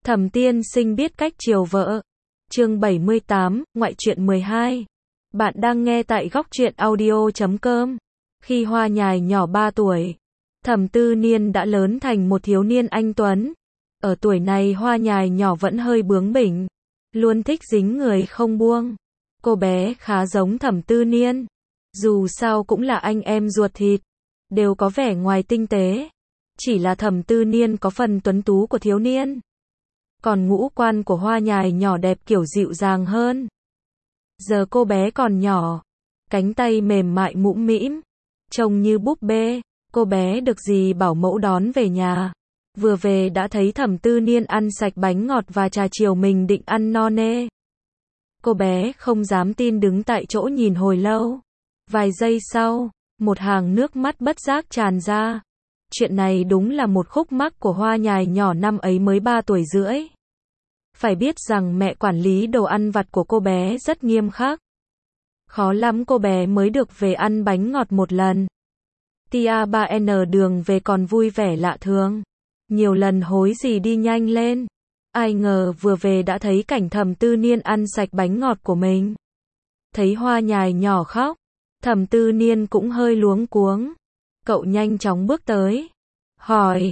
Thẩm tiên sinh biết cách chiều vợ. Chương 78, ngoại truyện 12. Bạn đang nghe tại góc truyện audio.com. Khi Hoa Nhài nhỏ 3 tuổi, Thẩm Tư Niên đã lớn thành một thiếu niên anh tuấn. Ở tuổi này Hoa Nhài nhỏ vẫn hơi bướng bỉnh, luôn thích dính người không buông. Cô bé khá giống Thẩm Tư Niên, dù sao cũng là anh em ruột thịt, đều có vẻ ngoài tinh tế. Chỉ là Thẩm Tư Niên có phần tuấn tú của thiếu niên, còn ngũ quan của Hoa Nhài nhỏ đẹp kiểu dịu dàng hơn. Giờ cô bé còn nhỏ, cánh tay mềm mại mũm mĩm, trông như búp bê. Cô bé được dì bảo mẫu đón về nhà. Vừa về đã thấy Thẩm Tư Niên ăn sạch bánh ngọt và trà chiều mình định ăn no nê. Cô bé không dám tin đứng tại chỗ nhìn hồi lâu. Vài giây sau, một hàng nước mắt bất giác tràn ra. Chuyện này đúng là một khúc mắc của Hoa Nhài nhỏ năm ấy mới 3 tuổi rưỡi. Phải biết rằng mẹ quản lý đồ ăn vặt của cô bé rất nghiêm khắc. Khó lắm cô bé mới được về ăn bánh ngọt một lần. Tia 3N đường về còn vui vẻ lạ thường. Nhiều lần hối dì đi nhanh lên. Ai ngờ vừa về đã thấy cảnh Thẩm Tư Niên ăn sạch bánh ngọt của mình. Thấy Hoa Nhài nhỏ khóc, Thẩm Tư Niên cũng hơi luống cuống. Cậu nhanh chóng bước tới, hỏi,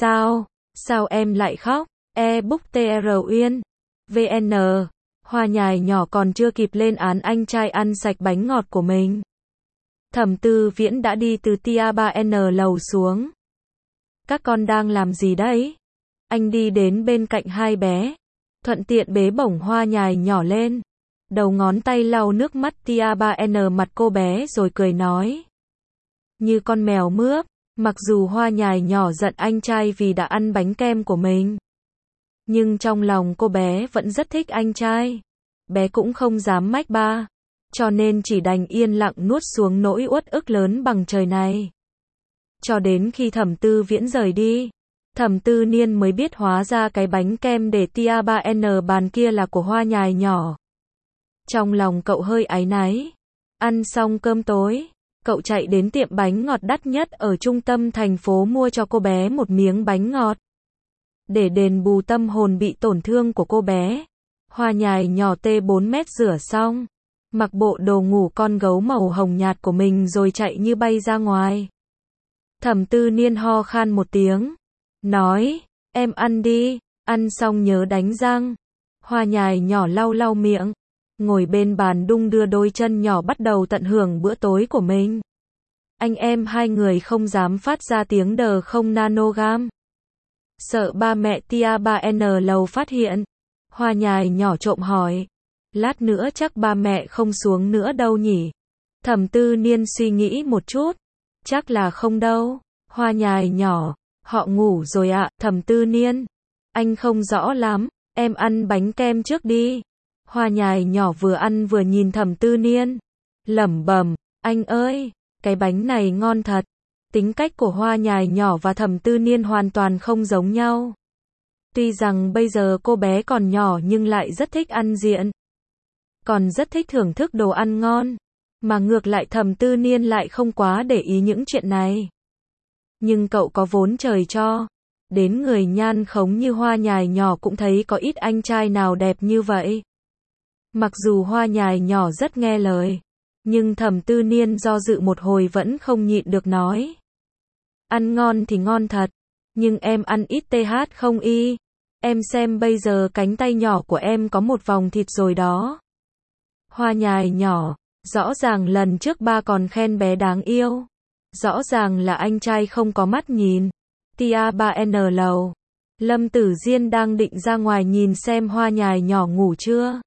sao em lại khóc? E-book TR Uyên, VN. Hoa Nhài nhỏ còn chưa kịp lên án anh trai ăn sạch bánh ngọt của mình. Thẩm Tư Viễn đã đi từ Tia 3N lầu xuống. Các con đang làm gì đấy? Anh đi đến bên cạnh hai bé, thuận tiện bế bổng Hoa Nhài nhỏ lên. Đầu ngón tay lau nước mắt Tia 3N mặt cô bé rồi cười nói. Như con mèo mướp, mặc dù Hoa Nhài nhỏ giận anh trai vì đã ăn bánh kem của mình, nhưng trong lòng cô bé vẫn rất thích anh trai. Bé cũng không dám mách ba, cho nên chỉ đành yên lặng nuốt xuống nỗi uất ức lớn bằng trời này. Cho đến khi Thẩm Tư Viễn rời đi, Thẩm Tư Niên mới biết hóa ra cái bánh kem để Tia 3N bàn kia là của Hoa Nhài nhỏ. Trong lòng cậu hơi áy náy. Ăn xong cơm tối, cậu chạy đến tiệm bánh ngọt đắt nhất ở trung tâm thành phố mua cho cô bé một miếng bánh ngọt. Để đền bù tâm hồn bị tổn thương của cô bé, Hoa Nhài nhỏ T4 mét rửa xong, mặc bộ đồ ngủ con gấu màu hồng nhạt của mình rồi chạy như bay ra ngoài. Thẩm Tư Niên ho khan một tiếng, nói, em ăn đi, ăn xong nhớ đánh răng. Hoa Nhài nhỏ lau lau miệng, ngồi bên bàn đung đưa đôi chân nhỏ bắt đầu tận hưởng bữa tối của mình. Anh em hai người không dám phát ra tiếng đờ không nanogam. Sợ ba mẹ Tia 3N lầu phát hiện. Hoa Nhài nhỏ trộm hỏi. Lát nữa chắc ba mẹ không xuống nữa đâu nhỉ? Thẩm Tư Niên suy nghĩ một chút. Chắc là không đâu. Hoa Nhài nhỏ, họ ngủ rồi ạ. Thẩm Tư Niên, anh không rõ lắm, em ăn bánh kem trước đi. Hoa Nhài nhỏ vừa ăn vừa nhìn Thẩm Tư Niên, lẩm bẩm, anh ơi, cái bánh này ngon thật. Tính cách của Hoa Nhài nhỏ và Thẩm Tư Niên hoàn toàn không giống nhau. Tuy rằng bây giờ cô bé còn nhỏ nhưng lại rất thích ăn diện, còn rất thích thưởng thức đồ ăn ngon, mà ngược lại Thẩm Tư Niên lại không quá để ý những chuyện này. Nhưng cậu có vốn trời cho, đến người nhan khống như Hoa Nhài nhỏ cũng thấy có ít anh trai nào đẹp như vậy. Mặc dù Hoa Nhài nhỏ rất nghe lời, nhưng Thẩm Tư Niên do dự một hồi vẫn không nhịn được nói. Ăn ngon thì ngon thật, nhưng em ăn ít TH không y. Em xem bây giờ cánh tay nhỏ của em có một vòng thịt rồi đó. Hoa Nhài nhỏ, rõ ràng lần trước ba còn khen bé đáng yêu. Rõ ràng là anh trai không có mắt nhìn. Tia 3N lầu. Lâm Tử Diên đang định ra ngoài nhìn xem Hoa Nhài nhỏ ngủ chưa.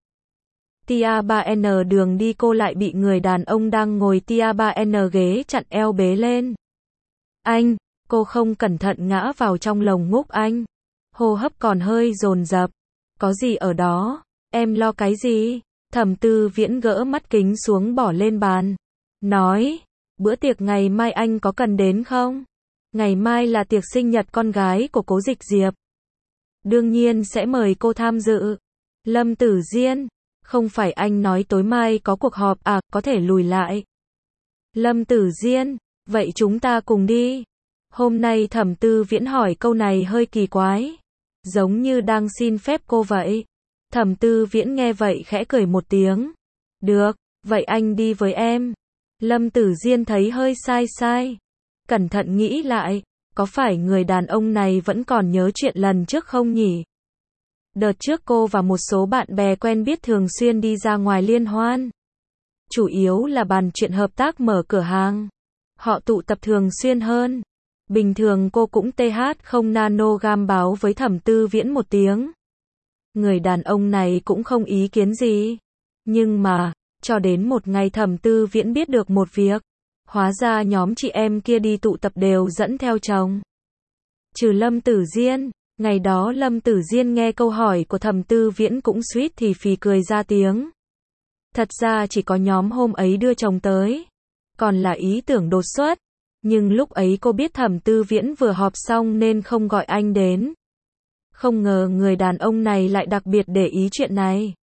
Tia 3N đường đi cô lại bị người đàn ông đang ngồi Tia 3N ghế chặn eo bế lên. Anh, cô không cẩn thận ngã vào trong lồng ngúc anh. Hô hấp còn hơi dồn dập. Có gì ở đó? Em lo cái gì? Thẩm Tư Viễn gỡ mắt kính xuống bỏ lên bàn. Nói, bữa tiệc ngày mai anh có cần đến không? Ngày mai là tiệc sinh nhật con gái của Cố Dịch Diệp. Đương nhiên sẽ mời cô tham dự. Lâm Tử Diên, không phải anh nói tối mai có cuộc họp à, có thể lùi lại. Lâm Tử Diên, vậy chúng ta cùng đi. Hôm nay Thẩm Tư Viễn hỏi câu này hơi kỳ quái. giống như đang xin phép cô vậy. Thẩm Tư Viễn nghe vậy khẽ cười một tiếng. Được, vậy anh đi với em. Lâm Tử Diên thấy hơi sai sai. Cẩn thận nghĩ lại, có phải người đàn ông này vẫn còn nhớ chuyện lần trước không nhỉ? Đợt trước cô và một số bạn bè quen biết thường xuyên đi ra ngoài liên hoan. Chủ yếu là bàn chuyện hợp tác mở cửa hàng. Họ tụ tập thường xuyên hơn. Bình thường cô cũng không nanogram báo với Thẩm Tư Viễn một tiếng. Người đàn ông này cũng không ý kiến gì. Nhưng mà, cho đến một ngày Thẩm Tư Viễn biết được một việc. Hóa ra nhóm chị em kia đi tụ tập đều dẫn theo chồng. Trừ Lâm Tử Diên, ngày đó Lâm Tử Diên nghe câu hỏi của Thẩm Tư Viễn cũng suýt thì phì cười ra tiếng. Thật ra chỉ có nhóm hôm ấy đưa chồng tới. Còn là ý tưởng đột xuất. Nhưng lúc ấy cô biết Thẩm Tư Viễn vừa họp xong nên không gọi anh đến. Không ngờ người đàn ông này lại đặc biệt để ý chuyện này.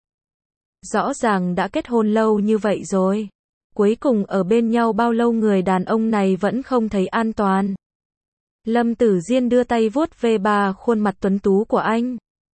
Rõ ràng đã kết hôn lâu như vậy rồi. Cuối cùng ở bên nhau bao lâu người đàn ông này vẫn không thấy an toàn. Lâm Tử Diên đưa tay vuốt về khuôn mặt tuấn tú của anh.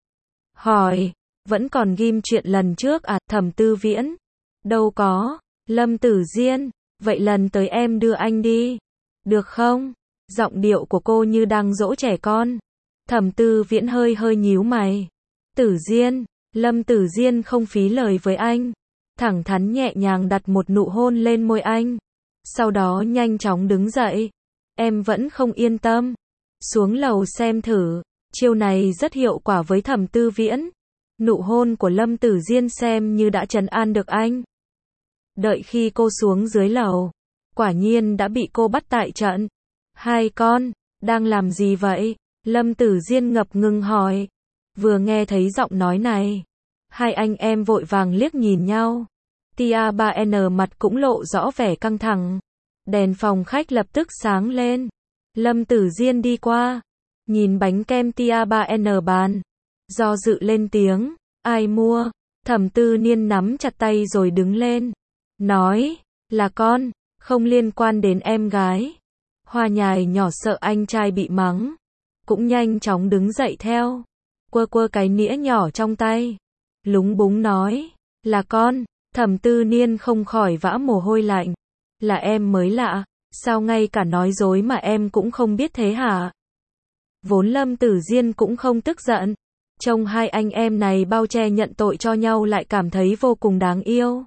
Hỏi, vẫn còn ghim chuyện lần trước à? Thẩm Tư Viễn. Đâu có. Lâm Tử Diên, vậy lần tới em đưa anh đi. Được không? Giọng điệu của cô như đang dỗ trẻ con. Thẩm Tư Viễn hơi nhíu mày. Tử Diên, Lâm Tử Diên không phí lời với anh. Thẳng thắn nhẹ nhàng đặt một nụ hôn lên môi anh. Sau đó nhanh chóng đứng dậy. Em vẫn không yên tâm. Xuống lầu xem thử. Chiêu này rất hiệu quả với Thẩm Tư Viễn. Nụ hôn của Lâm Tử Diên xem như đã trấn an được anh. Đợi khi cô xuống dưới lầu, quả nhiên đã bị cô bắt tại trận. Hai con, đang làm gì vậy? Lâm Tử Diên ngập ngừng hỏi. Vừa nghe thấy giọng nói này, hai anh em vội vàng liếc nhìn nhau. Tia 3N mặt cũng lộ rõ vẻ căng thẳng. Đèn phòng khách lập tức sáng lên. Lâm Tử Diên đi qua, nhìn bánh kem Tia 3N bàn. Do dự lên tiếng, ai mua? Thẩm Tư Niên nắm chặt tay rồi đứng lên. Nói, là con, không liên quan đến em gái. Hoa Nhài nhỏ sợ anh trai bị mắng. Cũng nhanh chóng đứng dậy theo. Quơ cái nĩa nhỏ trong tay. Lúng búng nói, là con. Thẩm Tư Niên không khỏi vã mồ hôi lạnh. Là em mới lạ, sao ngay cả nói dối mà em cũng không biết thế hả? Vốn Lâm Tử Diên cũng không tức giận. Trông hai anh em này bao che nhận tội cho nhau lại cảm thấy vô cùng đáng yêu.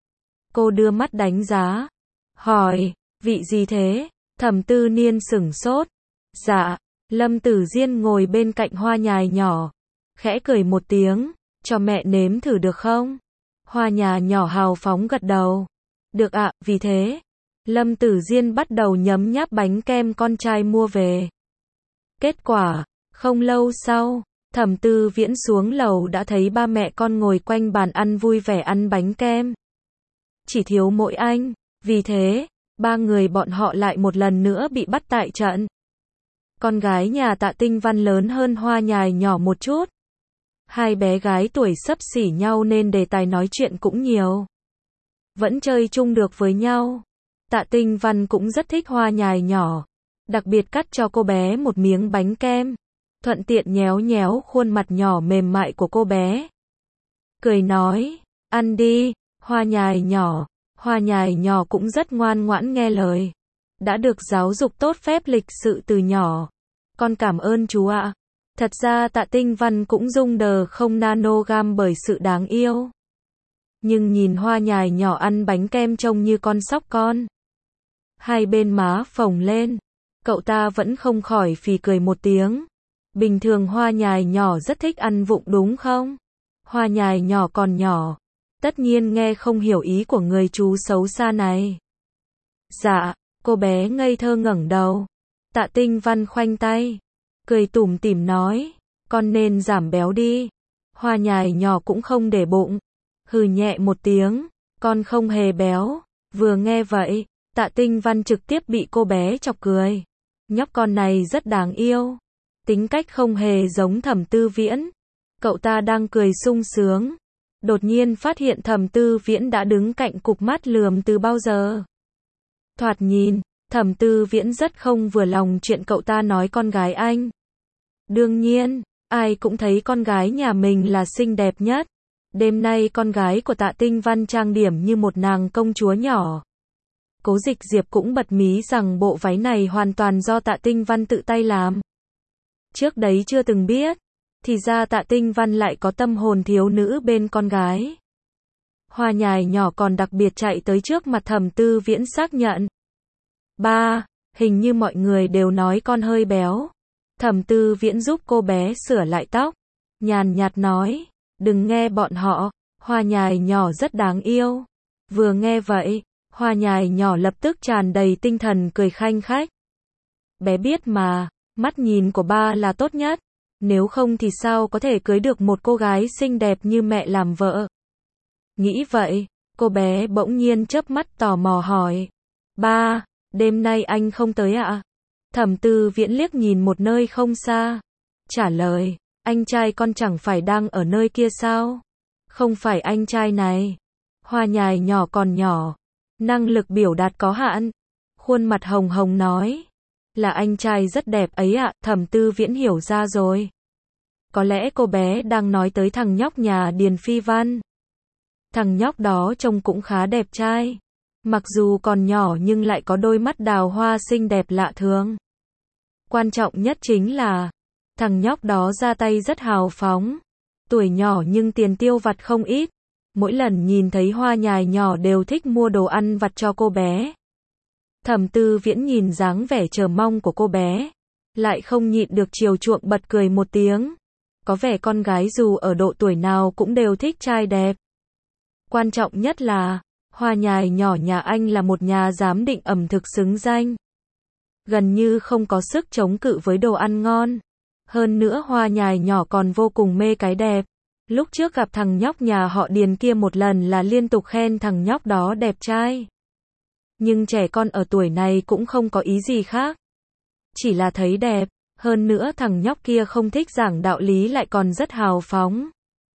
Cô đưa mắt đánh giá. Hỏi, vị gì thế? Thẩm Tư Niên sửng sốt. Dạ, Lâm Tử Diên ngồi bên cạnh Hoa Nhài nhỏ. Khẽ cười một tiếng, cho mẹ nếm thử được không? Hoa Nhài nhỏ hào phóng gật đầu. Được ạ, vì thế. Lâm Tử Diên bắt đầu nhấm nháp bánh kem con trai mua về. Kết quả, không lâu sau, Thẩm Tư Viễn xuống lầu đã thấy ba mẹ con ngồi quanh bàn ăn vui vẻ ăn bánh kem. Chỉ thiếu mỗi anh, vì thế, ba người bọn họ lại một lần nữa bị bắt tại trận. Con gái nhà Tạ Tinh Văn lớn hơn Hoa Nhài nhỏ một chút. Hai bé gái tuổi xấp xỉ nhau nên đề tài nói chuyện cũng nhiều. Vẫn chơi chung được với nhau. Tạ Tinh Văn cũng rất thích Hoa Nhài nhỏ. Đặc biệt cắt cho cô bé một miếng bánh kem. Thuận tiện nhéo nhéo khuôn mặt nhỏ mềm mại của cô bé. Cười nói, ăn đi, Hoa Nhài nhỏ. Hoa Nhài nhỏ cũng rất ngoan ngoãn nghe lời. Đã được giáo dục tốt phép lịch sự từ nhỏ. Con cảm ơn chú ạ. Thật ra Tạ Tinh Văn cũng rung đờ không nanogram bởi sự đáng yêu. Nhưng nhìn Hoa Nhài nhỏ ăn bánh kem trông như con sóc con. Hai bên má phồng lên. Cậu ta vẫn không khỏi phì cười một tiếng. Bình thường Hoa Nhài nhỏ rất thích ăn vụng đúng không? Hoa Nhài nhỏ còn nhỏ. Tất nhiên nghe không hiểu ý của người chú xấu xa này. Dạ, cô bé ngây thơ ngẩng đầu. Tạ Tinh Văn khoanh tay. Cười tủm tỉm nói. Con nên giảm béo đi. Hoa Nhài nhỏ cũng không để bụng. Hừ nhẹ một tiếng. Con không hề béo. Vừa nghe vậy, Tạ Tinh Văn trực tiếp bị cô bé chọc cười. Nhóc con này rất đáng yêu. Tính cách không hề giống Thẩm Tư Viễn. Cậu ta đang cười sung sướng. Đột nhiên phát hiện Thẩm Tư Viễn đã đứng cạnh cục mắt lườm từ bao giờ. Thoạt nhìn, Thẩm Tư Viễn rất không vừa lòng chuyện cậu ta nói con gái anh. Đương nhiên, Ai cũng thấy con gái nhà mình là xinh đẹp nhất. Đêm nay con gái của Tạ Tinh Văn trang điểm như một nàng công chúa nhỏ. Cố Dịch Diệp cũng bật mí rằng bộ váy này hoàn toàn do Tạ Tinh Văn tự tay làm. Trước đấy chưa từng biết, thì ra Tạ Tinh Văn lại có tâm hồn thiếu nữ bên con gái. Hoa Nhài nhỏ còn đặc biệt chạy tới trước mặt Thẩm Tư Viễn xác nhận. Ba, hình như mọi người đều nói con hơi béo. Thẩm Tư Viễn giúp cô bé sửa lại tóc, nhàn nhạt nói, đừng nghe bọn họ, Hoa Nhài nhỏ rất đáng yêu. Vừa nghe vậy, Hoa Nhài nhỏ lập tức tràn đầy tinh thần cười khanh khách. Bé biết mà, mắt nhìn của ba là tốt nhất, nếu không thì sao có thể cưới được một cô gái xinh đẹp như mẹ làm vợ. Nghĩ vậy, cô bé bỗng nhiên chớp mắt tò mò hỏi, ba, đêm nay anh không tới ạ? Thẩm Tư Viễn liếc nhìn một nơi không xa, trả lời, anh trai con chẳng phải đang ở nơi kia sao? Không phải anh trai này. Hoa Nhài nhỏ còn nhỏ, năng lực biểu đạt có hạn, khuôn mặt hồng hồng nói, là anh trai rất đẹp ấy ạ. Thẩm Tư Viễn hiểu ra rồi. Có lẽ cô bé đang nói tới thằng nhóc nhà Điền Phi Văn. Thằng nhóc đó trông cũng khá đẹp trai, mặc dù còn nhỏ nhưng lại có đôi mắt đào hoa xinh đẹp lạ thường. Quan trọng nhất chính là, thằng nhóc đó ra tay rất hào phóng, tuổi nhỏ nhưng tiền tiêu vặt không ít. Mỗi lần nhìn thấy Hoa Nhài nhỏ đều thích mua đồ ăn vặt cho cô bé. Thẩm Tư Viễn nhìn dáng vẻ chờ mong của cô bé, lại không nhịn được chiều chuộng bật cười một tiếng. Có vẻ con gái dù ở độ tuổi nào cũng đều thích trai đẹp. Quan trọng nhất là, Hoa Nhài nhỏ nhà anh là một nhà giám định ẩm thực xứng danh. Gần như không có sức chống cự với đồ ăn ngon. Hơn nữa Hoa Nhài nhỏ còn vô cùng mê cái đẹp. Lúc trước gặp thằng nhóc nhà họ Điền kia một lần là liên tục khen thằng nhóc đó đẹp trai. Nhưng trẻ con ở tuổi này cũng không có ý gì khác. Chỉ là thấy đẹp, hơn nữa thằng nhóc kia không thích giảng đạo lý lại còn rất hào phóng.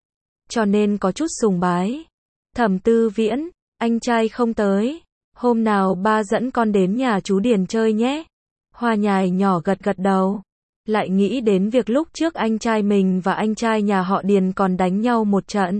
Cho nên có chút sùng bái. Thẩm Tư Viễn, anh trai không tới. Hôm nào ba dẫn con đến nhà chú Điền chơi nhé. Hoa Nhài nhỏ gật gật đầu. Lại nghĩ đến việc lúc trước anh trai mình và anh trai nhà họ Điền còn đánh nhau một trận.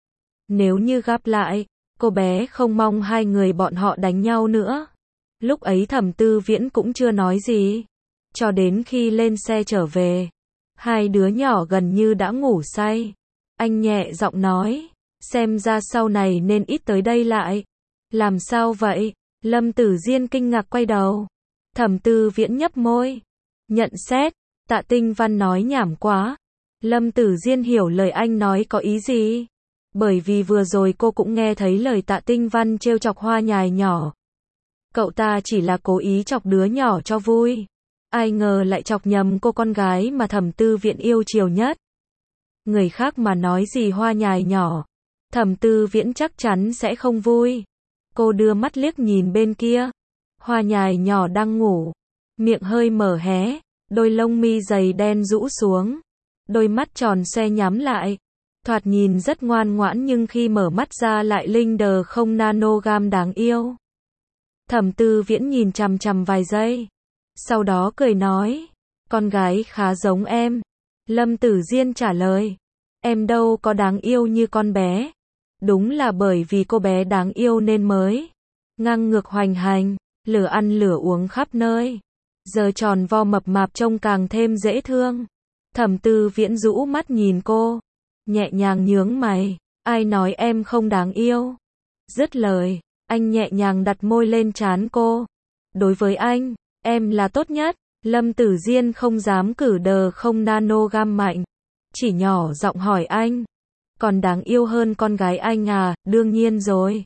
Nếu như gặp lại, cô bé không mong hai người bọn họ đánh nhau nữa. Lúc ấy Thẩm Tư Viễn cũng chưa nói gì. Cho đến khi lên xe trở về, hai đứa nhỏ gần như đã ngủ say. Anh nhẹ giọng nói, xem ra sau này nên ít tới đây lại. Làm sao vậy? Lâm Tử Diên kinh ngạc quay đầu. Thẩm Tư Viễn nhấp môi. Nhận xét, Tạ Tinh Văn nói nhảm quá. Lâm Tử Diên hiểu lời anh nói có ý gì. Bởi vì vừa rồi cô cũng nghe thấy lời Tạ Tinh Văn trêu chọc Hoa Nhài nhỏ. Cậu ta chỉ là cố ý chọc đứa nhỏ cho vui. Ai ngờ lại chọc nhầm cô con gái mà Thẩm Tư Viễn yêu chiều nhất. Người khác mà nói gì Hoa Nhài nhỏ, Thẩm Tư Viễn chắc chắn sẽ không vui. Cô đưa mắt liếc nhìn bên kia. Hoa Nhài nhỏ đang ngủ, miệng hơi mở hé, đôi lông mi dày đen rũ xuống, đôi mắt tròn xoe nhắm lại. Thoạt nhìn rất ngoan ngoãn nhưng khi mở mắt ra lại linh đờ không nanogam đáng yêu. Thẩm Tư Viễn nhìn chằm chằm vài giây, sau đó cười nói, con gái khá giống em. Lâm Tử Diên trả lời, em đâu có đáng yêu như con bé. Đúng là bởi vì cô bé đáng yêu nên mới ngang ngược hoành hành, lửa ăn lửa uống khắp nơi. Giờ tròn vo mập mạp trông càng thêm dễ thương. Thẩm Tư Viễn rũ mắt nhìn cô, nhẹ nhàng nhướng mày, ai nói em không đáng yêu? Dứt lời, anh nhẹ nhàng đặt môi lên trán cô. Đối với anh, em là tốt nhất. Lâm Tử Diên không dám cử đờ không nanogam mạnh, chỉ nhỏ giọng hỏi anh, còn đáng yêu hơn con gái anh à? Đương nhiên rồi.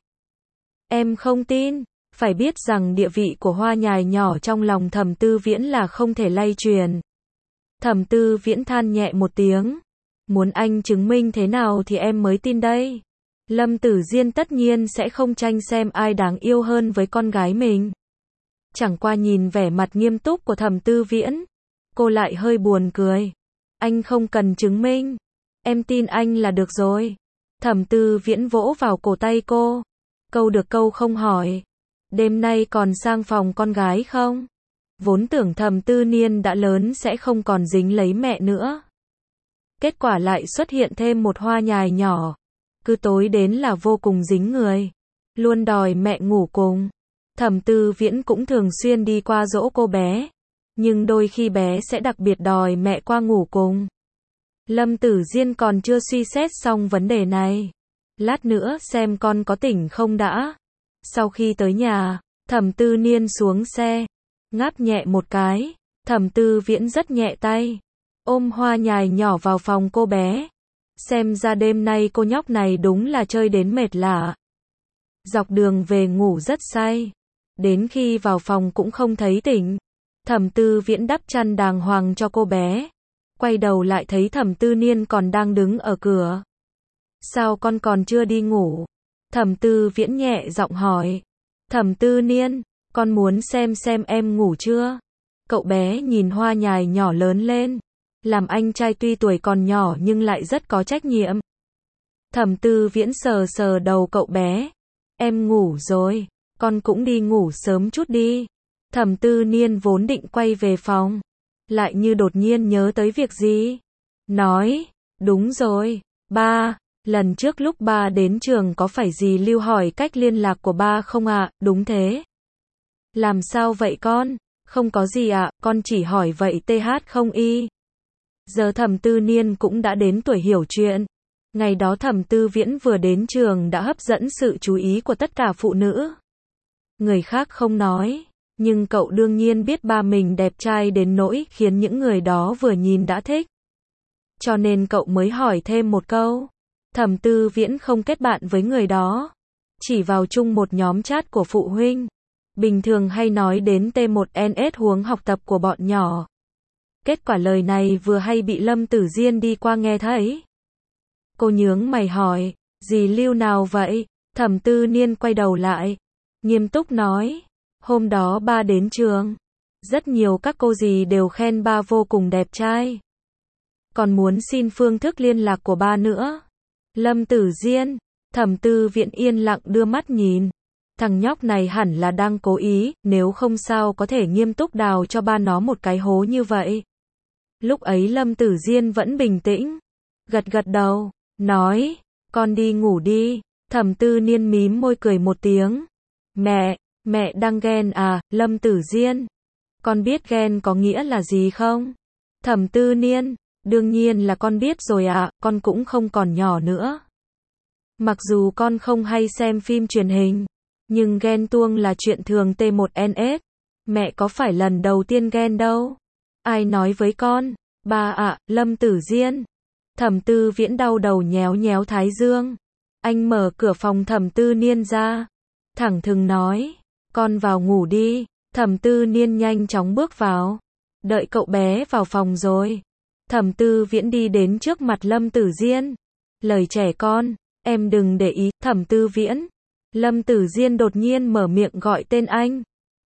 Em không tin. Phải biết rằng địa vị của Hoa Nhài nhỏ trong lòng Thẩm Tư Viễn là không thể lay truyền. Thẩm Tư Viễn than nhẹ một tiếng. Muốn anh chứng minh thế nào thì em mới tin đây. Lâm Tử Diên tất nhiên sẽ không tranh xem ai đáng yêu hơn với con gái mình. Chẳng qua nhìn vẻ mặt nghiêm túc của Thẩm Tư Viễn, cô lại hơi buồn cười. Anh không cần chứng minh. Em tin anh là được rồi. Thẩm Tư Viễn vỗ vào cổ tay cô. Câu được câu không hỏi. Đêm nay còn sang phòng con gái không? Vốn tưởng Thẩm Tư Niên đã lớn sẽ không còn dính lấy mẹ nữa. Kết quả lại xuất hiện thêm một hoa nhài nhỏ. Cứ tối đến là vô cùng dính người. Luôn đòi mẹ ngủ cùng. Thẩm Tư Viễn cũng thường xuyên đi qua dỗ cô bé. Nhưng đôi khi bé sẽ đặc biệt đòi mẹ qua ngủ cùng. Lâm Tử Diên còn chưa suy xét xong vấn đề này. Lát nữa xem con có tỉnh không đã. Sau khi tới nhà, Thẩm Tư Niên xuống xe. Ngáp nhẹ một cái. Thẩm Tư Viễn rất nhẹ tay. Ôm hoa nhài nhỏ vào phòng cô bé. Xem ra đêm nay cô nhóc này đúng là chơi đến mệt lả. Dọc đường về ngủ rất say. Đến khi vào phòng cũng không thấy tỉnh. Thẩm Tư Viễn đắp chăn đàng hoàng cho cô bé. Quay đầu lại thấy Thẩm Tư Niên còn đang đứng ở cửa. Sao con còn chưa đi ngủ? Thẩm Tư Viễn nhẹ giọng hỏi. Thẩm Tư Niên, con muốn xem em ngủ chưa? Cậu bé nhìn hoa nhài nhỏ lớn lên. Làm anh trai tuy tuổi còn nhỏ nhưng lại rất có trách nhiệm. Thẩm Tư Viễn sờ sờ đầu cậu bé. Em ngủ rồi, con cũng đi ngủ sớm chút đi. Thẩm Tư Niên vốn định quay về phòng. Lại như đột nhiên nhớ tới việc gì. Nói, đúng rồi, ba, lần trước lúc ba đến trường có phải dì Lưu hỏi cách liên lạc của ba không ạ? Đúng thế. Làm sao vậy con? Không có gì ạ, con chỉ hỏi vậy TH không y. Giờ Thẩm Tư Niên cũng đã đến tuổi hiểu chuyện. Ngày đó Thẩm Tư Viễn vừa đến trường đã hấp dẫn sự chú ý của tất cả phụ nữ. Người khác không nói, nhưng cậu đương nhiên biết ba mình đẹp trai đến nỗi khiến những người đó vừa nhìn đã thích. Cho nên cậu mới hỏi thêm một câu. Thẩm Tư Viễn không kết bạn với người đó. Chỉ vào chung một nhóm chat của phụ huynh. Bình thường hay nói đến T1NS huống học tập của bọn nhỏ. Kết quả lời này vừa hay bị Lâm Tử Diên đi qua nghe thấy. Cô nhướng mày hỏi, dì Lưu nào vậy? Thẩm Tư Niên quay đầu lại. Nghiêm túc nói, hôm đó ba đến trường. Rất nhiều các cô dì đều khen ba vô cùng đẹp trai. Còn muốn xin phương thức liên lạc của ba nữa. Lâm Tử Diên, Thẩm Tư Viễn yên lặng đưa mắt nhìn. Thằng nhóc này hẳn là đang cố ý, nếu không sao có thể nghiêm túc đào cho ba nó một cái hố như vậy. Lúc ấy Lâm Tử Diên vẫn bình tĩnh. Gật gật đầu, nói, con đi ngủ đi. Thẩm Tư Niên mím môi cười một tiếng. Mẹ đang ghen à, Lâm Tử Diên. Con biết ghen có nghĩa là gì không? Thẩm Tư Niên, đương nhiên là con biết rồi ạ, con cũng không còn nhỏ nữa. Mặc dù con không hay xem phim truyền hình, nhưng ghen tuông là chuyện thường T1NS. Mẹ có phải lần đầu tiên ghen đâu. Ai nói với con? Ba ạ, Lâm Tử Diên. Thẩm Tư Viễn đau đầu nhéo nhéo thái dương. Anh mở cửa phòng Thẩm Tư Niên ra. Thẳng thừng nói, con vào ngủ đi. Thẩm Tư Niên nhanh chóng bước vào. Đợi cậu bé vào phòng rồi. Thẩm Tư Viễn đi đến trước mặt Lâm Tử Diên. Lời trẻ con, em đừng để ý, Thẩm Tư Viễn. Lâm Tử Diên đột nhiên mở miệng gọi tên anh.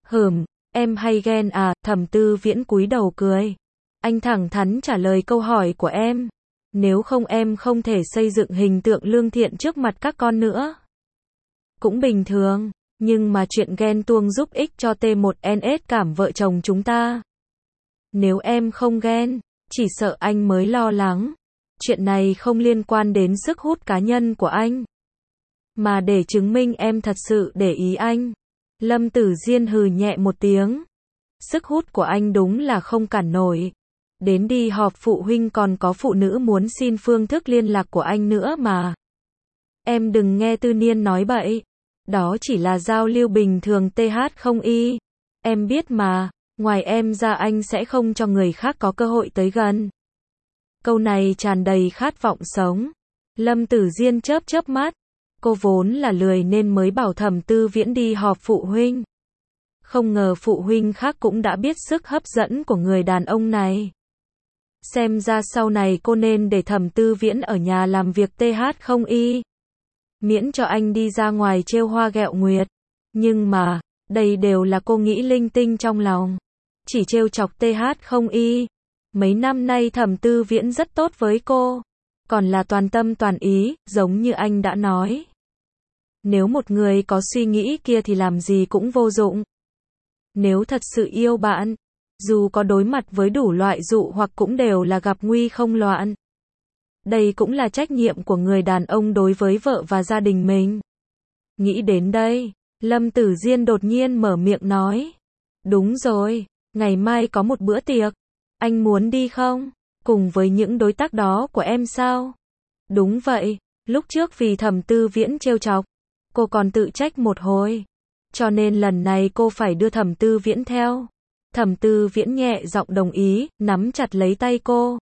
Em hay ghen à? Thẩm Tư Viễn cúi đầu cười. Anh thẳng thắn trả lời câu hỏi của em. Nếu không em không thể xây dựng hình tượng lương thiện trước mặt các con nữa. Cũng bình thường, nhưng mà chuyện ghen tuông giúp ích cho T1NS cảm vợ chồng chúng ta. Nếu em không ghen, chỉ sợ anh mới lo lắng. Chuyện này không liên quan đến sức hút cá nhân của anh. Mà để chứng minh em thật sự để ý anh. Lâm Tử Diên hừ nhẹ một tiếng. Sức hút của anh đúng là không cản nổi. Đến đi họp phụ huynh còn có phụ nữ muốn xin phương thức liên lạc của anh nữa mà. Em đừng nghe Tư Niên nói bậy. Đó chỉ là giao lưu bình thường TH không y. Em biết mà, ngoài em ra anh sẽ không cho người khác có cơ hội tới gần. Câu này tràn đầy khát vọng sống. Lâm Tử Diên chớp mắt. Cô vốn là lười nên mới bảo Thẩm Tư Viễn đi họp phụ huynh. Không ngờ phụ huynh khác cũng đã biết sức hấp dẫn của người đàn ông này. Xem ra sau này cô nên để Thẩm Tư Viễn ở nhà làm việc TH không y. Miễn cho anh đi ra ngoài trêu hoa ghẹo nguyệt. Nhưng mà, đây đều là cô nghĩ linh tinh trong lòng. Chỉ trêu chọc TH không y. Mấy năm nay Thẩm Tư Viễn rất tốt với cô. Còn là toàn tâm toàn ý, giống như anh đã nói. Nếu một người có suy nghĩ kia thì làm gì cũng vô dụng. Nếu thật sự yêu bạn, dù có đối mặt với đủ loại dụ hoặc cũng đều là gặp nguy không loạn. Đây cũng là trách nhiệm của người đàn ông đối với vợ và gia đình mình. Nghĩ đến đây, Lâm Tử Diên đột nhiên mở miệng nói. Đúng rồi, ngày mai có một bữa tiệc. Anh muốn đi không? Cùng với những đối tác đó của em sao? Đúng vậy, lúc trước vì Thẩm Tư Viễn trêu chọc, cô còn tự trách một hồi. Cho nên lần này cô phải đưa Thẩm Tư Viễn theo. Thẩm Tư Viễn nhẹ giọng đồng ý, nắm chặt lấy tay cô.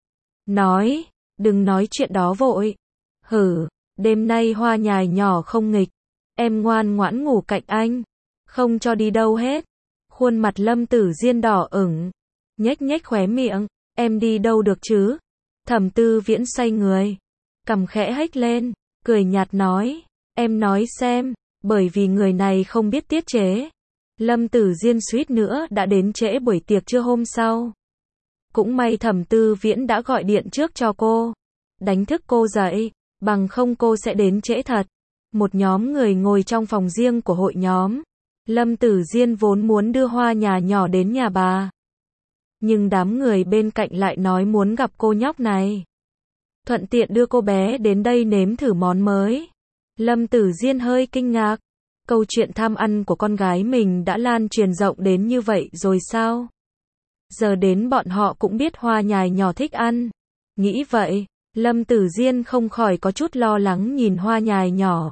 Nói, đừng nói chuyện đó vội. Hử, đêm nay Hoa Nhài nhỏ không nghịch. Em ngoan ngoãn ngủ cạnh anh. Không cho đi đâu hết. Khuôn mặt Lâm Tử Diên đỏ ửng. Nhếch nhếch khóe miệng. Em đi đâu được chứ? Thẩm Tư Viễn xoay người. Cằm khẽ hếch lên. Cười nhạt nói. Em nói xem. Bởi vì người này không biết tiết chế. Lâm Tử Diên suýt nữa đã đến trễ buổi tiệc trưa hôm sau. Cũng may Thẩm Tư Viễn đã gọi điện trước cho cô. Đánh thức cô dậy. Bằng không cô sẽ đến trễ thật. Một nhóm người ngồi trong phòng riêng của hội nhóm. Lâm Tử Diên vốn muốn đưa Hoa Nhài nhỏ đến nhà bà. Nhưng đám người bên cạnh lại nói muốn gặp cô nhóc này. Thuận tiện đưa cô bé đến đây nếm thử món mới. Lâm Tử Diên hơi kinh ngạc. Câu chuyện tham ăn của con gái mình đã lan truyền rộng đến như vậy rồi sao? Giờ đến bọn họ cũng biết Hoa Nhài nhỏ thích ăn. Nghĩ vậy, Lâm Tử Diên không khỏi có chút lo lắng nhìn Hoa Nhài nhỏ.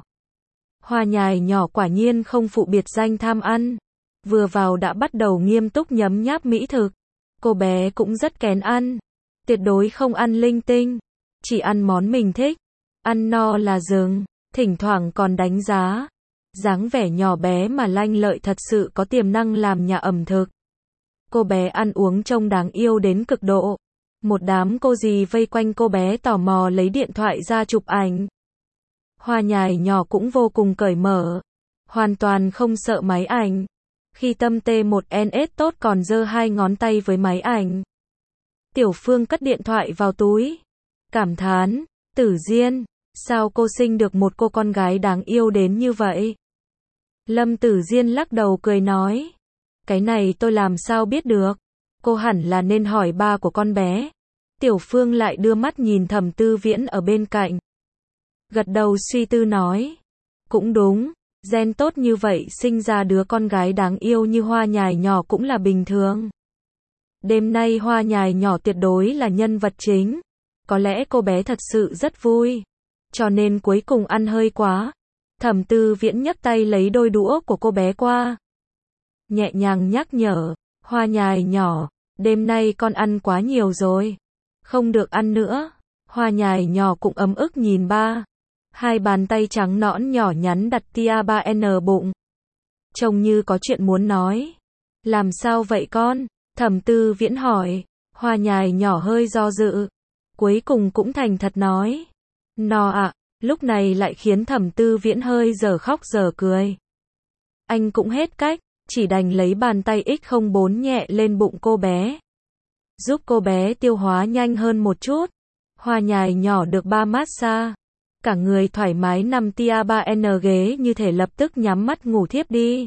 Hoa Nhài nhỏ quả nhiên không phụ biệt danh tham ăn. Vừa vào đã bắt đầu nghiêm túc nhấm nháp mỹ thực. Cô bé cũng rất kén ăn. Tuyệt đối không ăn linh tinh. Chỉ ăn món mình thích. Ăn no là dừng. Thỉnh thoảng còn đánh giá. Dáng vẻ nhỏ bé mà lanh lợi thật sự có tiềm năng làm nhà ẩm thực. Cô bé ăn uống trông đáng yêu đến cực độ. Một đám cô dì vây quanh cô bé tò mò lấy điện thoại ra chụp ảnh. Hoa Nhài nhỏ cũng vô cùng cởi mở. Hoàn toàn không sợ máy ảnh. Khi tâm T1NS tốt còn giơ 2 ngón tay với máy ảnh. Tiểu Phương cất điện thoại vào túi. Cảm thán, Tử Diên, sao cô sinh được một cô con gái đáng yêu đến như vậy? Lâm Tử Diên lắc đầu cười nói. Cái này tôi làm sao biết được. Cô hẳn là nên hỏi ba của con bé. Tiểu Phương lại đưa mắt nhìn Thẩm Tư Viễn ở bên cạnh. Gật đầu suy tư nói. Cũng đúng, gen tốt như vậy sinh ra đứa con gái đáng yêu như Hoa Nhài nhỏ cũng là bình thường. Đêm nay Hoa Nhài nhỏ tuyệt đối là nhân vật chính. Có lẽ cô bé thật sự rất vui. Cho nên cuối cùng ăn hơi quá. Thẩm Tư Viễn nhấc tay lấy đôi đũa của cô bé qua. Nhẹ nhàng nhắc nhở. Hoa Nhài nhỏ, đêm nay con ăn quá nhiều rồi. Không được ăn nữa. Hoa Nhài nhỏ cũng ấm ức nhìn ba. Hai bàn tay trắng nõn nhỏ nhắn đặt tia 3N bụng. Trông như có chuyện muốn nói. Làm sao vậy con? Thẩm Tư Viễn hỏi. Hoa Nhài nhỏ hơi do dự. Cuối cùng cũng thành thật nói. No ạ. Lúc này lại khiến Thẩm Tư Viễn hơi giờ khóc giờ cười. Anh cũng hết cách. Chỉ đành lấy bàn tay X04 nhẹ lên bụng cô bé. Giúp cô bé tiêu hóa nhanh hơn một chút. Hoa Nhài nhỏ được ba massage. Cả người thoải mái nằm tia 3N ghế như thể lập tức nhắm mắt ngủ thiếp đi.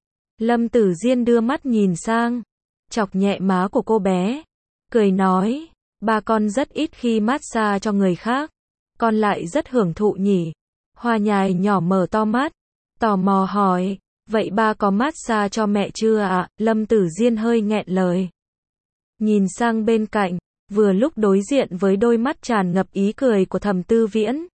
Lâm Tử Diên đưa mắt nhìn sang. Chọc nhẹ má của cô bé. Cười nói. Ba con rất ít khi massage cho người khác. Con lại rất hưởng thụ nhỉ. Hoa Nhài nhỏ mở to mắt. Tò mò hỏi. Vậy ba có massage cho mẹ chưa ạ? Lâm Tử Diên hơi nghẹn lời. Nhìn sang bên cạnh. Vừa lúc đối diện với đôi mắt tràn ngập ý cười của Thẩm Tư Viễn.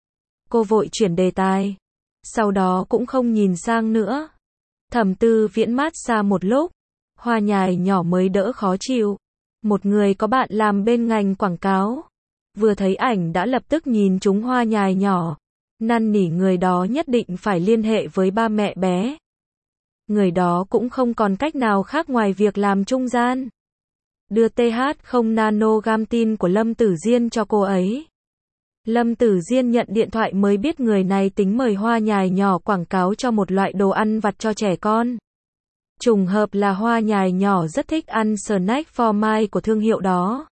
Cô vội chuyển đề tài. Sau đó cũng không nhìn sang nữa. Thẩm Tư Viễn massage một lúc. Hoa Nhài nhỏ mới đỡ khó chịu. Một người có bạn làm bên ngành quảng cáo. Vừa thấy ảnh đã lập tức nhìn trúng Hoa Nhài nhỏ. Năn nỉ người đó nhất định phải liên hệ với ba mẹ bé. Người đó cũng không còn cách nào khác ngoài việc làm trung gian. Đưa TH0 nano gam tin của Lâm Tử Diên cho cô ấy. Lâm Tử Diên nhận điện thoại mới biết người này tính mời Hoa Nhài nhỏ quảng cáo cho một loại đồ ăn vặt cho trẻ con. Trùng hợp là Hoa Nhài nhỏ rất thích ăn snack phô mai của thương hiệu đó.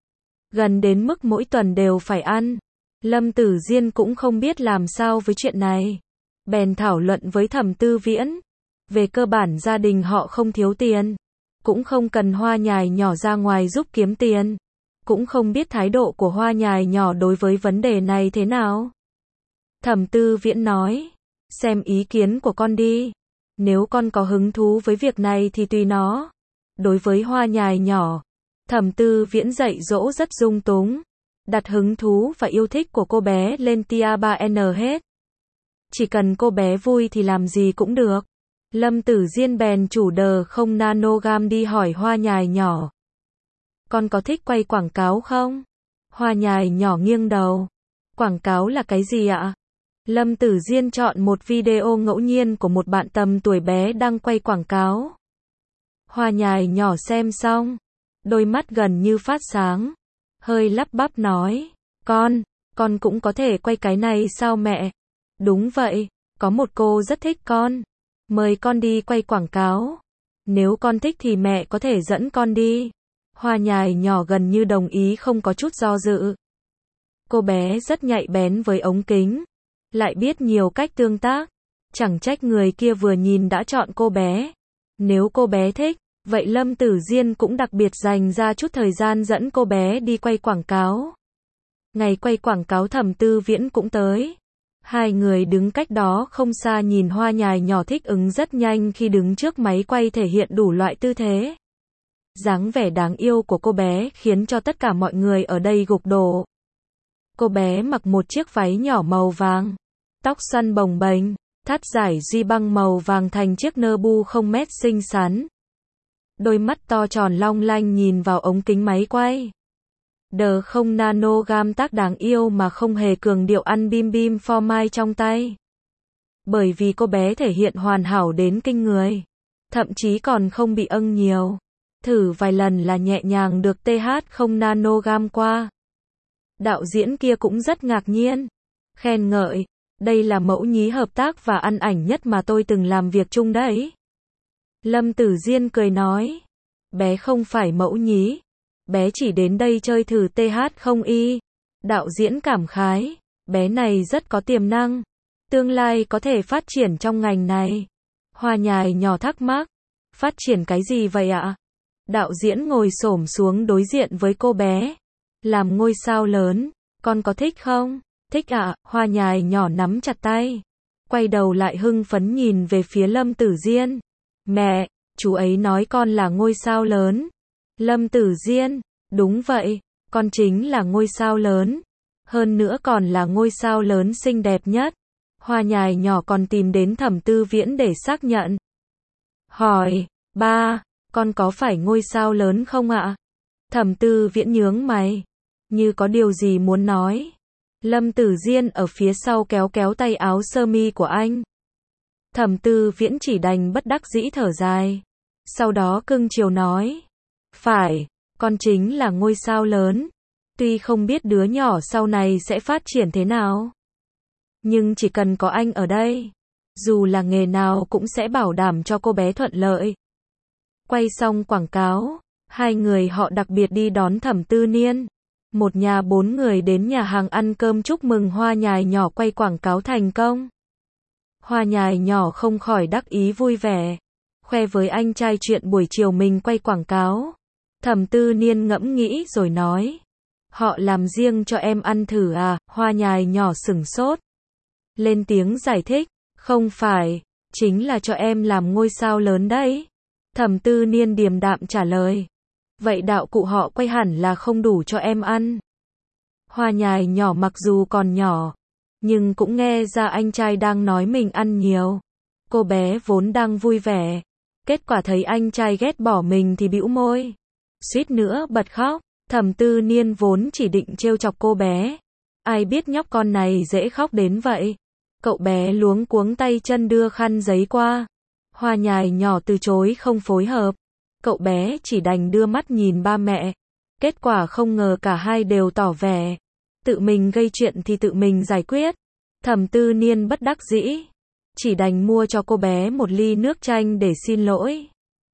Gần đến mức mỗi tuần đều phải ăn. Lâm Tử Diên cũng không biết làm sao với chuyện này. Bèn thảo luận với Thẩm Tư Viễn. Về cơ bản gia đình họ không thiếu tiền. Cũng không cần Hoa Nhài nhỏ ra ngoài giúp kiếm tiền. cũng không biết thái độ của Hoa Nhài nhỏ đối với vấn đề này thế nào. Thẩm Tư Viễn nói, xem ý kiến của con đi. Nếu con có hứng thú với việc này thì tùy nó. Đối với Hoa Nhài nhỏ, Thẩm Tư Viễn dạy dỗ rất dung túng, đặt hứng thú và yêu thích của cô bé lên tia 3N hết. Chỉ cần cô bé vui thì làm gì cũng được. Lâm Tử Diên bèn chủ đờ không nanogam đi hỏi Hoa Nhài nhỏ. Con có thích quay quảng cáo không? Hoa Nhài nhỏ nghiêng đầu. Quảng cáo là cái gì ạ? Lâm Tử Diên chọn một video ngẫu nhiên của một bạn tầm tuổi bé đang quay quảng cáo. Hoa Nhài nhỏ xem xong, đôi mắt gần như phát sáng, hơi lắp bắp nói, con cũng có thể quay cái này sao mẹ? Đúng vậy, có một cô rất thích con, mời con đi quay quảng cáo. Nếu con thích thì mẹ có thể dẫn con đi. Hoa Nhài nhỏ gần như đồng ý không có chút do dự. Cô bé rất nhạy bén với ống kính, lại biết nhiều cách tương tác, chẳng trách người kia vừa nhìn đã chọn cô bé. Nếu cô bé thích, vậy Lâm Tử Diên cũng đặc biệt dành ra chút thời gian dẫn cô bé đi quay quảng cáo. Ngày quay quảng cáo Thẩm Tư Viễn cũng tới. Hai người đứng cách đó không xa nhìn Hoa Nhài nhỏ thích ứng rất nhanh khi đứng trước máy quay thể hiện đủ loại tư thế. Dáng vẻ đáng yêu của cô bé khiến cho tất cả mọi người ở đây gục đổ. Cô bé mặc một chiếc váy nhỏ màu vàng, tóc xoăn bồng bềnh, thắt dải duy băng màu vàng thành chiếc nơ bu không mét xinh xắn. Đôi mắt to tròn long lanh nhìn vào ống kính máy quay. Đờ không nanogam tác đáng yêu mà không hề cường điệu ăn bim bim phô mai trong tay. Bởi vì cô bé thể hiện hoàn hảo đến kinh người. Thậm chí còn không bị âng nhiều. Thử vài lần là nhẹ nhàng được TH không nanogam qua. Đạo diễn kia cũng rất ngạc nhiên. Khen ngợi, đây là mẫu nhí hợp tác và ăn ảnh nhất mà tôi từng làm việc chung đấy. Lâm Tử Diên cười nói, bé không phải mẫu nhí. Bé chỉ đến đây chơi thử TH không y. Đạo diễn cảm khái, bé này rất có tiềm năng. Tương lai có thể phát triển trong ngành này. Hoa Nhài nhỏ thắc mắc, phát triển cái gì vậy ạ? Đạo diễn ngồi xổm xuống đối diện với cô bé. Làm ngôi sao lớn, con có thích không? Thích ạ, Hoa Nhài nhỏ nắm chặt tay. Quay đầu lại hưng phấn nhìn về phía Lâm Tử Diên. Mẹ, chú ấy nói con là ngôi sao lớn. Lâm Tử Diên, đúng vậy, con chính là ngôi sao lớn. Hơn nữa còn là ngôi sao lớn xinh đẹp nhất. Hoa Nhài nhỏ còn tìm đến Thẩm Tư Viễn để xác nhận. Hỏi, ba, con có phải ngôi sao lớn không ạ? Thẩm Tư Viễn nhướng mày, như có điều gì muốn nói. Lâm Tử Diên ở phía sau kéo kéo tay áo sơ mi của anh. Thẩm Tư Viễn chỉ đành bất đắc dĩ thở dài. Sau đó cưng chiều nói. Phải, con chính là ngôi sao lớn. Tuy không biết đứa nhỏ sau này sẽ phát triển thế nào. Nhưng chỉ cần có anh ở đây, dù là nghề nào cũng sẽ bảo đảm cho cô bé thuận lợi. Quay xong quảng cáo, hai người họ đặc biệt đi đón Thẩm Tư Niên. Một nhà 4 người đến nhà hàng ăn cơm chúc mừng Hoa Nhài nhỏ quay quảng cáo thành công. Hoa Nhài nhỏ không khỏi đắc ý vui vẻ, khoe với anh trai chuyện buổi chiều mình quay quảng cáo. Thẩm Tư Niên ngẫm nghĩ rồi nói, họ làm riêng cho em ăn thử à? Hoa Nhài nhỏ sửng sốt, lên tiếng giải thích, không phải, chính là cho em làm ngôi sao lớn đấy. Thẩm Tư Niên điềm đạm trả lời, vậy đạo cụ họ quay hẳn là không đủ cho em ăn. Hoa Nhài nhỏ mặc dù còn nhỏ, nhưng cũng nghe ra anh trai đang nói mình ăn nhiều. Cô bé vốn đang vui vẻ, kết quả thấy anh trai ghét bỏ mình thì bĩu môi, suýt nữa bật khóc. Thẩm Tư Niên vốn chỉ định trêu chọc cô bé, ai biết nhóc con này dễ khóc đến vậy. Cậu bé luống cuống tay chân đưa khăn giấy qua. Hoa Nhài nhỏ từ chối không phối hợp. Cậu bé chỉ đành đưa mắt nhìn ba mẹ. Kết quả không ngờ cả hai đều tỏ vẻ tự mình gây chuyện thì tự mình giải quyết. Thẩm Tư Niên bất đắc dĩ, chỉ đành mua cho cô bé một ly nước chanh để xin lỗi.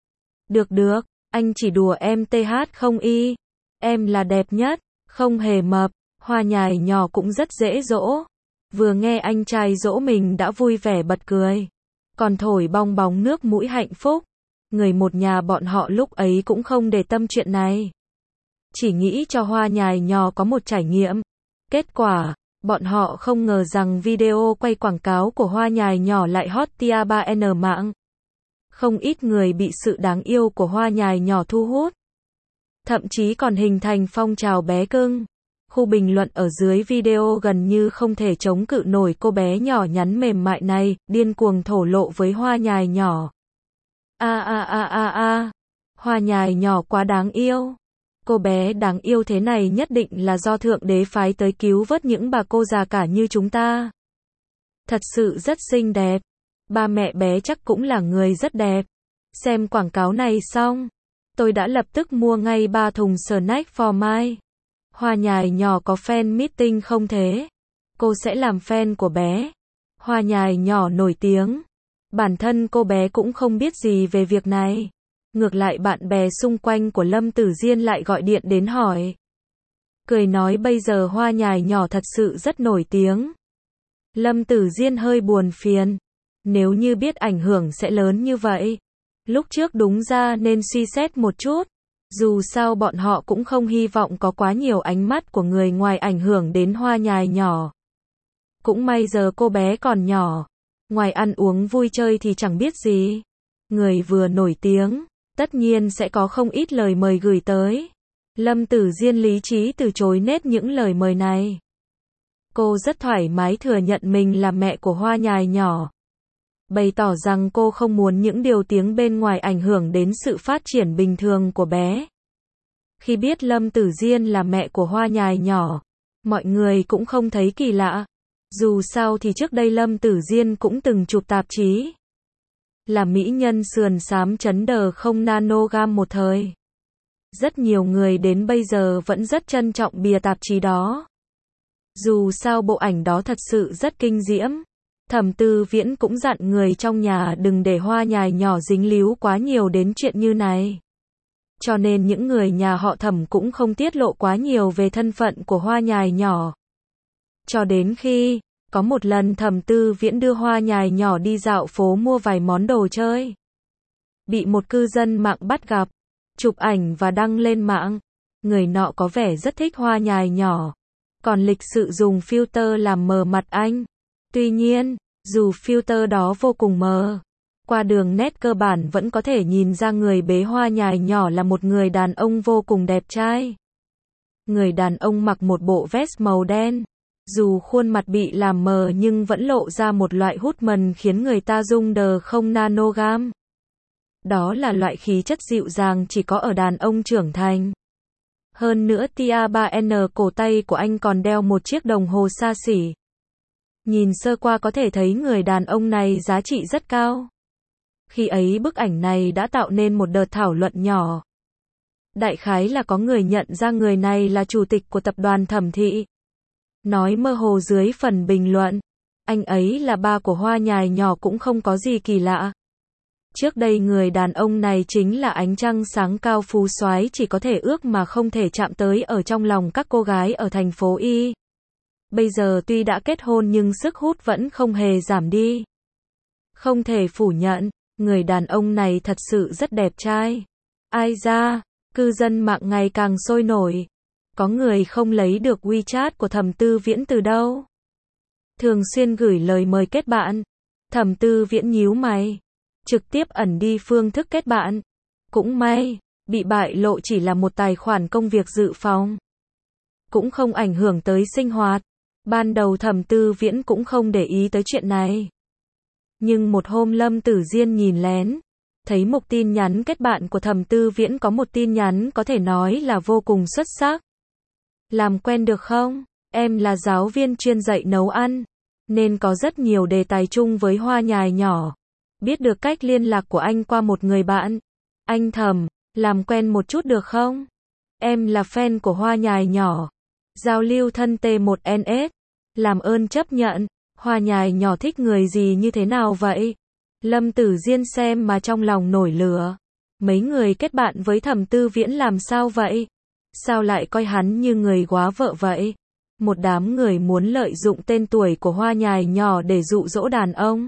Được, anh chỉ đùa em TH không y. Em là đẹp nhất, không hề mập. Hoa Nhài nhỏ cũng rất dễ dỗ. Vừa nghe anh trai dỗ mình đã vui vẻ bật cười, còn thổi bong bóng nước mũi hạnh phúc. Người một nhà bọn họ lúc ấy cũng không để tâm chuyện này. chỉ nghĩ cho hoa nhài nhỏ có một trải nghiệm. Kết quả, bọn họ không ngờ rằng video quay quảng cáo của hoa nhài nhỏ lại hot tia 3N mạng. Không ít người bị sự đáng yêu của hoa nhài nhỏ thu hút. Thậm chí còn hình thành phong trào bé cưng. Khu bình luận ở dưới video gần như không thể chống cự nổi cô bé nhỏ nhắn mềm mại này, điên cuồng thổ lộ với hoa nhài nhỏ. Hoa nhài nhỏ quá đáng yêu. Cô bé đáng yêu thế này nhất định là do Thượng Đế phái tới cứu vớt những bà cô già cả như chúng ta. Thật sự rất xinh đẹp. Ba mẹ bé chắc cũng là người rất đẹp. Xem quảng cáo này xong, tôi đã lập tức mua ngay 3 thùng snack for my. Hoa nhài nhỏ có fan meeting không thế? Cô sẽ làm fan của bé. Hoa nhài nhỏ nổi tiếng. Bản thân cô bé cũng không biết gì về việc này. Ngược lại bạn bè xung quanh của Lâm Tử Diên lại gọi điện đến hỏi. Cười nói bây giờ hoa nhài nhỏ thật sự rất nổi tiếng. Lâm Tử Diên hơi buồn phiền. Nếu như biết ảnh hưởng sẽ lớn như vậy, lúc trước đúng ra nên suy xét một chút. Dù sao bọn họ cũng không hy vọng có quá nhiều ánh mắt của người ngoài ảnh hưởng đến hoa nhài nhỏ. Cũng may giờ cô bé còn nhỏ. Ngoài ăn uống vui chơi thì chẳng biết gì. Người vừa nổi tiếng, tất nhiên sẽ có không ít lời mời gửi tới. Lâm Tử Diên lý trí từ chối nết những lời mời này. Cô rất thoải mái thừa nhận mình là mẹ của hoa nhài nhỏ. Bày tỏ rằng cô không muốn những điều tiếng bên ngoài ảnh hưởng đến sự phát triển bình thường của bé. Khi biết Lâm Tử Diên là mẹ của hoa nhài nhỏ, mọi người cũng không thấy kỳ lạ. Dù sao thì trước đây Lâm Tử Diên cũng từng chụp tạp chí. Là mỹ nhân sườn xám chấn đờ không nanogam một thời. Rất nhiều người đến bây giờ vẫn rất trân trọng bìa tạp chí đó. Dù sao bộ ảnh đó thật sự rất kinh diễm. Thẩm Tư Viễn cũng dặn người trong nhà đừng để hoa nhài nhỏ dính líu quá nhiều đến chuyện như này. Cho nên những người nhà họ Thẩm cũng không tiết lộ quá nhiều về thân phận của hoa nhài nhỏ. Cho đến khi, có một lần Thẩm Tư Viễn đưa hoa nhài nhỏ đi dạo phố mua vài món đồ chơi. Bị một cư dân mạng bắt gặp, chụp ảnh và đăng lên mạng. Người nọ có vẻ rất thích hoa nhài nhỏ. Còn lịch sự dùng filter làm mờ mặt anh. Tuy nhiên, dù filter đó vô cùng mờ, qua đường nét cơ bản vẫn có thể nhìn ra người bế hoa nhài nhỏ là một người đàn ông vô cùng đẹp trai. Người đàn ông mặc một bộ vest màu đen. Dù khuôn mặt bị làm mờ nhưng vẫn lộ ra một loại hút mần khiến người ta rung đờ không nanogam. Đó là loại khí chất dịu dàng chỉ có ở đàn ông trưởng thành. Hơn nữa tia 3N cổ tay của anh còn đeo một chiếc đồng hồ xa xỉ. Nhìn sơ qua có thể thấy người đàn ông này giá trị rất cao. Khi ấy bức ảnh này đã tạo nên một đợt thảo luận nhỏ. Đại khái là có người nhận ra người này là chủ tịch của tập đoàn Thẩm Thị. Nói mơ hồ dưới phần bình luận, anh ấy là ba của hoa nhài nhỏ cũng không có gì kỳ lạ. Trước đây người đàn ông này chính là ánh trăng sáng cao phú soái chỉ có thể ước mà không thể chạm tới ở trong lòng các cô gái ở thành phố Y. Bây giờ tuy đã kết hôn nhưng sức hút vẫn không hề giảm đi. Không thể phủ nhận, người đàn ông này thật sự rất đẹp trai. Ai ra, cư dân mạng ngày càng sôi nổi. Có người không lấy được WeChat của Thẩm Tư Viễn từ đâu. Thường xuyên gửi lời mời kết bạn. Thẩm Tư Viễn nhíu mày. Trực tiếp ẩn đi phương thức kết bạn. Cũng may, bị bại lộ chỉ là một tài khoản công việc dự phòng. Cũng không ảnh hưởng tới sinh hoạt. Ban đầu Thẩm Tư Viễn cũng không để ý tới chuyện này. Nhưng một hôm Lâm Tử Diên nhìn lén, thấy mục tin nhắn kết bạn của Thẩm Tư Viễn có một tin nhắn có thể nói là vô cùng xuất sắc. Làm quen được không? Em là giáo viên chuyên dạy nấu ăn, nên có rất nhiều đề tài chung với hoa nhài nhỏ. Biết được cách liên lạc của anh qua một người bạn. Anh Thẩm, làm quen một chút được không? Em là fan của hoa nhài nhỏ. Giao lưu thân T1NS. Làm ơn chấp nhận. Hoa nhài nhỏ thích người gì như thế nào vậy? Lâm Tử Diên xem mà trong lòng nổi lửa. Mấy người kết bạn với Thẩm Tư Viễn làm sao vậy? Sao lại coi hắn như người góa vợ vậy? Một đám người muốn lợi dụng tên tuổi của hoa nhài nhỏ để dụ dỗ đàn ông.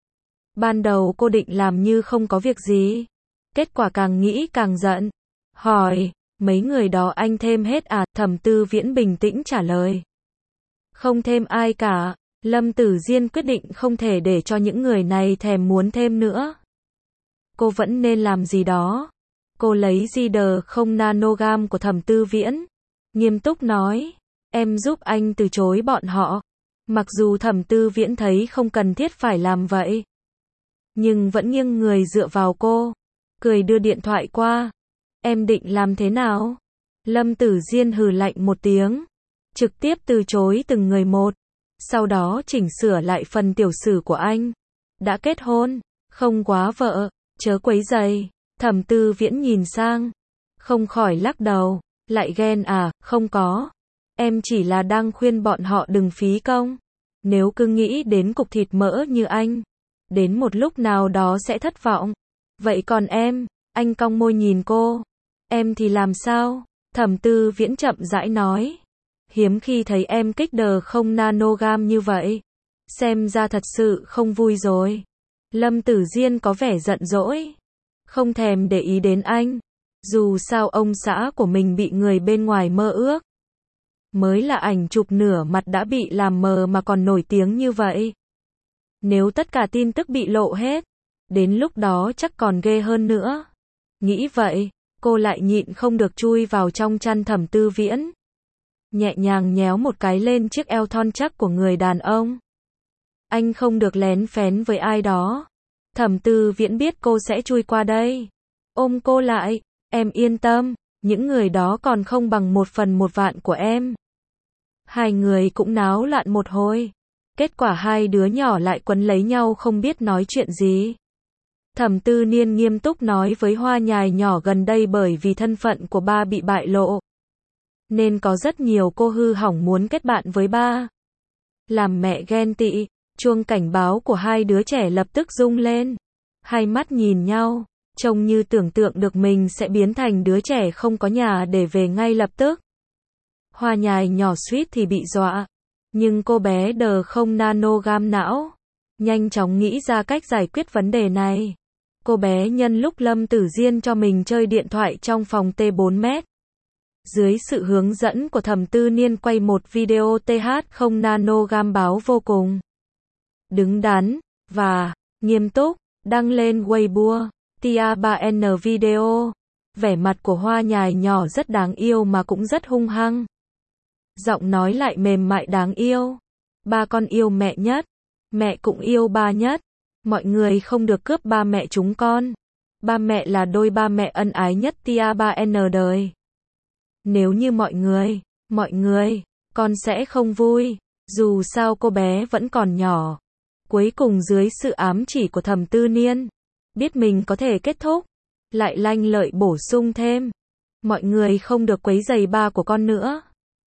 Ban đầu cô định làm như không có việc gì. Kết quả càng nghĩ càng giận. Hỏi, Mấy người đó anh thêm hết à? Thẩm Tư Viễn bình tĩnh trả lời. Không thêm ai cả. Lâm Tử Diên quyết định không thể để cho những người này thèm muốn thêm nữa. Cô vẫn nên làm gì đó. Cô lấy Jider không nanogam của Thẩm Tư Viễn. Nghiêm túc nói. Em giúp anh từ chối bọn họ. Mặc dù Thẩm Tư Viễn thấy không cần thiết phải làm vậy. Nhưng vẫn nghiêng người dựa vào cô. Cười đưa điện thoại qua. Em định làm thế nào? Lâm Tử Diên hừ lạnh một tiếng. Trực tiếp từ chối từng người một. Sau đó chỉnh sửa lại phần tiểu sử của anh. Đã kết hôn, không quá vợ, chớ quấy rầy. Thẩm Tư Viễn nhìn sang. Không khỏi lắc đầu. Lại ghen à? Không có. Em chỉ là đang khuyên bọn họ đừng phí công. Nếu cứ nghĩ đến cục thịt mỡ như anh, đến một lúc nào đó sẽ thất vọng. Vậy còn em? Anh cong môi nhìn cô. Em thì làm sao? Thẩm Tư Viễn chậm rãi nói. Hiếm khi thấy em kích đờ không nanogam như vậy. Xem ra thật sự không vui rồi. Lâm Tử Diên có vẻ giận dỗi. Không thèm để ý đến anh. Dù sao ông xã của mình bị người bên ngoài mơ ước. Mới là ảnh chụp nửa mặt đã bị làm mờ mà còn nổi tiếng như vậy. Nếu tất cả tin tức bị lộ hết, đến lúc đó chắc còn ghê hơn nữa. Nghĩ vậy, cô lại nhịn không được chui vào trong chăn Thẩm Tư Viễn. Nhẹ nhàng nhéo một cái lên chiếc eo thon chắc của người đàn ông. Anh không được lén phén với ai đó. Thẩm Tư Viễn biết cô sẽ chui qua đây. Ôm cô lại, em yên tâm, những người đó còn không bằng 1/1 của em. Hai người cũng náo loạn một hồi. Kết quả hai đứa nhỏ lại quấn lấy nhau không biết nói chuyện gì. Thẩm Tư Niên nghiêm túc nói với Hoa Nhài nhỏ gần đây bởi vì thân phận của ba bị bại lộ. Nên có rất nhiều cô hư hỏng muốn kết bạn với ba. Làm mẹ ghen tị, chuông cảnh báo của hai đứa trẻ lập tức rung lên. Hai mắt nhìn nhau, trông như tưởng tượng được mình sẽ biến thành đứa trẻ không có nhà để về ngay lập tức. Hoa Nhài nhỏ suýt thì bị dọa. Nhưng cô bé đờ không nanogam não. Nhanh chóng nghĩ ra cách giải quyết vấn đề này. Cô bé nhân lúc Lâm Tử Diên cho mình chơi điện thoại trong phòng T4 mét. Dưới sự hướng dẫn của Thẩm Tư Niên quay một video TH không nanogam báo vô cùng đứng đắn và nghiêm túc, đăng lên Weibo, Tia 3N video. Vẻ mặt của Hoa Nhài nhỏ rất đáng yêu mà cũng rất hung hăng. Giọng nói lại mềm mại đáng yêu. Ba con yêu mẹ nhất, mẹ cũng yêu ba nhất. Mọi người không được cướp ba mẹ chúng con. Ba mẹ là đôi ba mẹ ân ái nhất Tia 3N đời. Nếu như mọi người, con sẽ không vui. Dù sao cô bé vẫn còn nhỏ. Cuối cùng dưới sự ám chỉ của Thẩm Tư Niên, biết mình có thể kết thúc, lại lanh lợi bổ sung thêm. Mọi người không được quấy rầy ba của con nữa.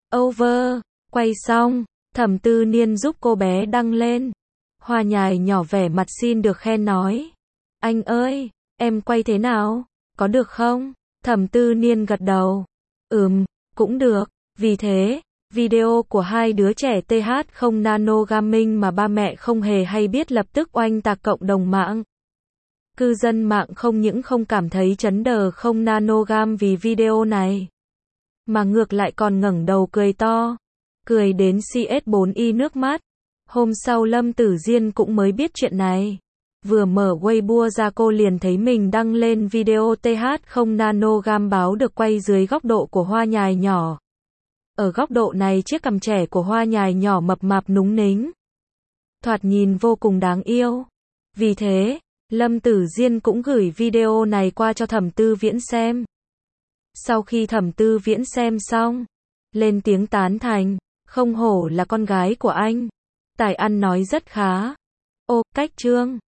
Over, quay xong, Thẩm Tư Niên giúp cô bé đăng lên. Hoa Nhài nhỏ vẻ mặt xin được khen nói. Anh ơi, em quay thế nào? Có được không? Thẩm Tư Niên gật đầu. Cũng được. Vì thế, video của hai đứa trẻ TH không nanogaming mà ba mẹ không hề hay biết lập tức oanh tạc cộng đồng mạng. Cư dân mạng không những không cảm thấy chấn đờ không nanogam vì video này, mà ngược lại còn ngẩng đầu cười to. Cười đến CS4Y nước mắt. Hôm sau Lâm Tử Diên cũng mới biết chuyện này. Vừa mở Weibo ra cô liền thấy mình đăng lên video TH không nanogam báo được quay dưới góc độ của Hoa Nhài nhỏ. Ở góc độ này chiếc cằm trẻ của Hoa Nhài nhỏ mập mạp núng nính. Thoạt nhìn vô cùng đáng yêu. Vì thế, Lâm Tử Diên cũng gửi video này qua cho Thẩm Tư Viễn xem. Sau khi Thẩm Tư Viễn xem xong, lên tiếng tán thành, không hổ là con gái của anh. Tài ăn nói rất khá. Ô, cách chương.